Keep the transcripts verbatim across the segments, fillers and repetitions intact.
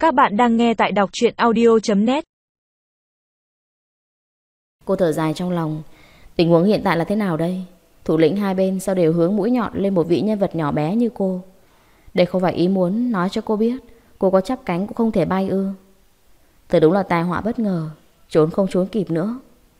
Các bạn đang nghe tại đọc truyện audio chấm net. Cô thở dài trong lòng. Tình huống hiện tại là thế nào đây? Thủ lĩnh hai bên sao đều hướng mũi nhọn lên một vị nhân vật nhỏ bé như cô? Đây không phải ý muốn nói cho cô biết cô có chắp cánh cũng không thể bay ư? Thật đúng là tai họa bất ngờ, trốn không trốn kịp nữa.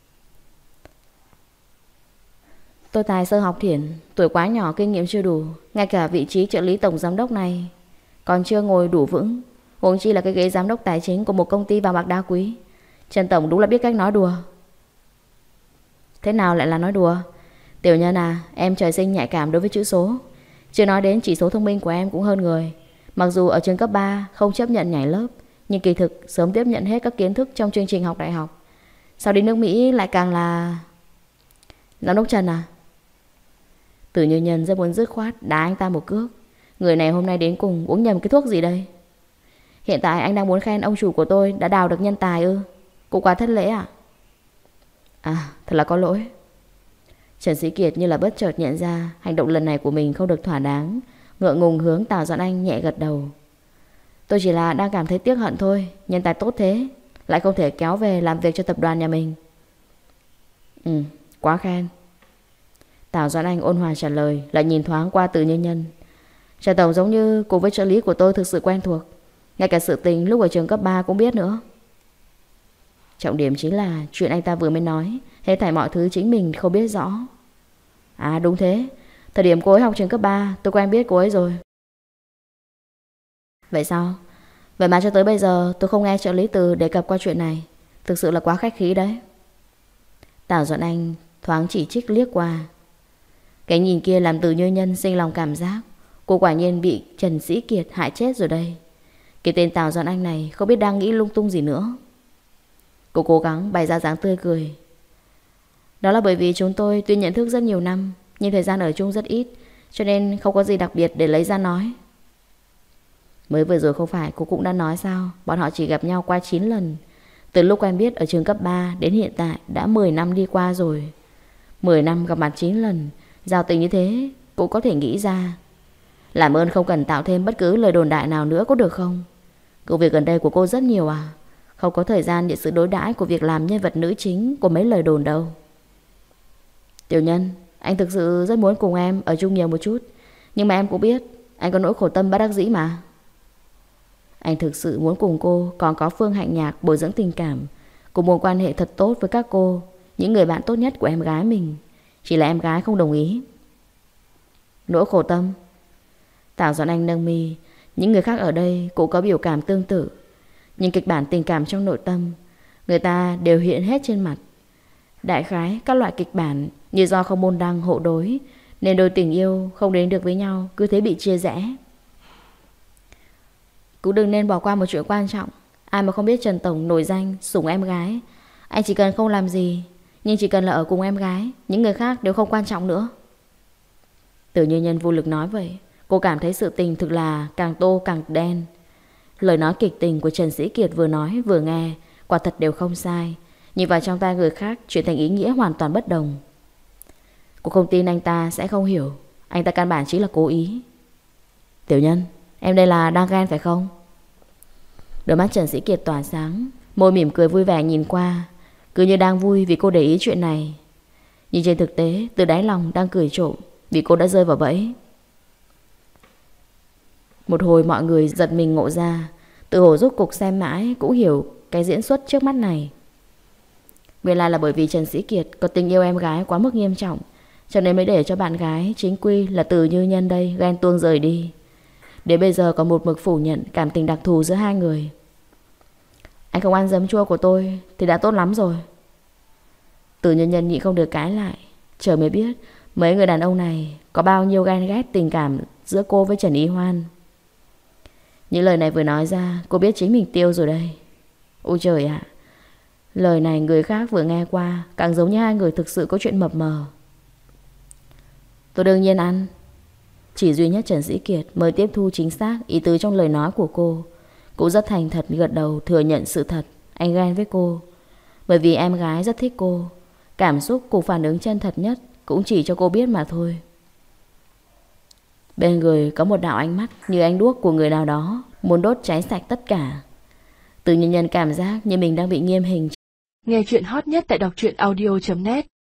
Tôi tài sơ học thiển, tuổi quá nhỏ, kinh nghiệm chưa đủ. Ngay cả vị trí trợ lý tổng giám đốc này còn chưa ngồi đủ vững, huống chi là cái ghế giám đốc tài chính của một công ty vàng bạc đá quý. Trần tổng đúng là biết cách nói đùa. Thế nào lại là nói đùa? Tiểu Nhân à, em trời sinh nhạy cảm đối với chữ số. Chưa nói đến chỉ số thông minh của em cũng hơn người. Mặc dù ở trường cấp ba không chấp nhận nhảy lớp, nhưng kỳ thực sớm tiếp nhận hết các kiến thức trong chương trình học đại học. Sau đi nước Mỹ lại càng là... Giám đốc Trần à? Từ Như Nhân rất muốn dứt khoát đá anh ta một cước. Người này hôm nay đến cùng uống nhầm cái thuốc gì đây? Hiện tại anh đang muốn khen ông chủ của tôi đã đào được nhân tài ư? Cũng quá thất lễ à? À, thật là có lỗi. Trần Sĩ Kiệt như là bất chợt nhận ra hành động lần này của mình không được thỏa đáng, ngượng ngùng hướng Tào Doãn Anh nhẹ gật đầu. Tôi chỉ là đang cảm thấy tiếc hận thôi. Nhân tài tốt thế lại không thể kéo về làm việc cho tập đoàn nhà mình. Ừ, quá khen. Tào Doãn Anh ôn hòa trả lời, lại nhìn thoáng qua Từ Như Nhân. Trần tổng giống như cùng với trợ lý của tôi thực sự quen thuộc, ngay cả sự tình lúc ở trường cấp ba cũng biết nữa. Trọng điểm chính là chuyện anh ta vừa mới nói, hết thảy mọi thứ chính mình không biết rõ. À đúng thế, thời điểm cô ấy học trường cấp ba tôi quen biết cô ấy rồi. Vậy sao? Vậy mà cho tới bây giờ tôi không nghe trợ lý Từ đề cập qua chuyện này. Thực sự là quá khách khí đấy. Tào Doãn Anh thoáng chỉ trích liếc qua. Cái nhìn kia làm Từ Như Nhân sinh lòng cảm giác cô quả nhiên bị Trần Sĩ Kiệt hại chết rồi đây. Cái tên Tào Doãn Anh này không biết đang nghĩ lung tung gì nữa. Cô cố gắng bày ra dáng tươi cười. Đó là bởi vì chúng tôi tuy nhận thức rất nhiều năm, nhưng thời gian ở chung rất ít, cho nên không có gì đặc biệt để lấy ra nói. Mới vừa rồi không phải cô cũng đã nói sao? Bọn họ chỉ gặp nhau qua chín lần. Từ lúc quen biết ở trường cấp ba đến hiện tại đã mười năm đi qua rồi. mười năm gặp mặt chín lần, giao tình như thế cũng có thể nghĩ ra. Làm ơn không cần tạo thêm bất cứ lời đồn đại nào nữa có được không? Công việc gần đây của cô rất nhiều à? Không có thời gian để sự đối đãi của việc làm nhân vật nữ chính của mấy lời đồn đâu. Tiểu Nhân, anh thực sự rất muốn cùng em ở chung nhiều một chút, nhưng mà em cũng biết anh có nỗi khổ tâm bất đắc dĩ mà. Anh thực sự muốn cùng cô còn có Phương Hạnh Nhạc bồi dưỡng tình cảm, cùng một quan hệ thật tốt với các cô, những người bạn tốt nhất của em gái mình. Chỉ là em gái không đồng ý. Nỗi khổ tâm? Tào Doãn Anh nâng mi. Những người khác ở đây cũng có biểu cảm tương tự, nhưng kịch bản tình cảm trong nội tâm người ta đều hiện hết trên mặt. Đại khái các loại kịch bản như do không môn đăng hộ đối, nên đôi tình yêu không đến được với nhau, cứ thế bị chia rẽ. Cũng đừng nên bỏ qua một chuyện quan trọng. Ai mà không biết Trần tổng nổi danh sủng em gái. Anh chỉ cần không làm gì, nhưng chỉ cần là ở cùng em gái, những người khác đều không quan trọng nữa. Từ Như Nhân vô lực nói vậy. Cô cảm thấy sự tình thực là càng tô càng đen. Lời nói kịch tình của Trần Sĩ Kiệt vừa nói vừa nghe quả thật đều không sai, nhưng vào trong tai người khác chuyển thành ý nghĩa hoàn toàn bất đồng. Cô không tin anh ta sẽ không hiểu. Anh ta căn bản chỉ là cố ý. Tiểu Nhân, em đây là đang ghen phải không? Đôi mắt Trần Sĩ Kiệt tỏa sáng, môi mỉm cười vui vẻ nhìn qua, cứ như đang vui vì cô để ý chuyện này. Nhưng trên thực tế từ đáy lòng đang cười trộm vì cô đã rơi vào bẫy. Một hồi mọi người giật mình ngộ ra, Từ Hổ rốt cục xem mãi cũng hiểu cái diễn xuất trước mắt này. Nguyên lai là bởi vì Trần Sĩ Kiệt có tình yêu em gái quá mức nghiêm trọng, cho nên mới để cho bạn gái chính quy là Từ Như Nhân đây ghen tuông rời đi. Đến bây giờ còn một mực phủ nhận cảm tình đặc thù giữa hai người. Anh không ăn giấm chua của tôi thì đã tốt lắm rồi. Từ Như Nhân nhịn không được cãi lại. Trời mới biết mấy người đàn ông này có bao nhiêu ghen ghét tình cảm giữa cô với Trần Ý Hoan. Những lời này vừa nói ra, cô biết chính mình tiêu rồi đây. Ôi trời ạ, lời này người khác vừa nghe qua càng giống như hai người thực sự có chuyện mập mờ. Tôi đương nhiên ăn. Chỉ duy nhất Trần Sĩ Kiệt mới tiếp thu chính xác ý tứ trong lời nói của cô. Cũng rất thành thật gật đầu thừa nhận sự thật. Anh ghen với cô bởi vì em gái rất thích cô. Cảm xúc cùng phản ứng chân thật nhất cũng chỉ cho cô biết mà thôi. Bên người có một đạo ánh mắt như ánh đuốc của người nào đó muốn đốt cháy sạch tất cả. Tự nhiên nhân cảm giác như mình đang bị nghiêm hình. Nghe chuyện hot nhất tại đọc truyện audio chấm net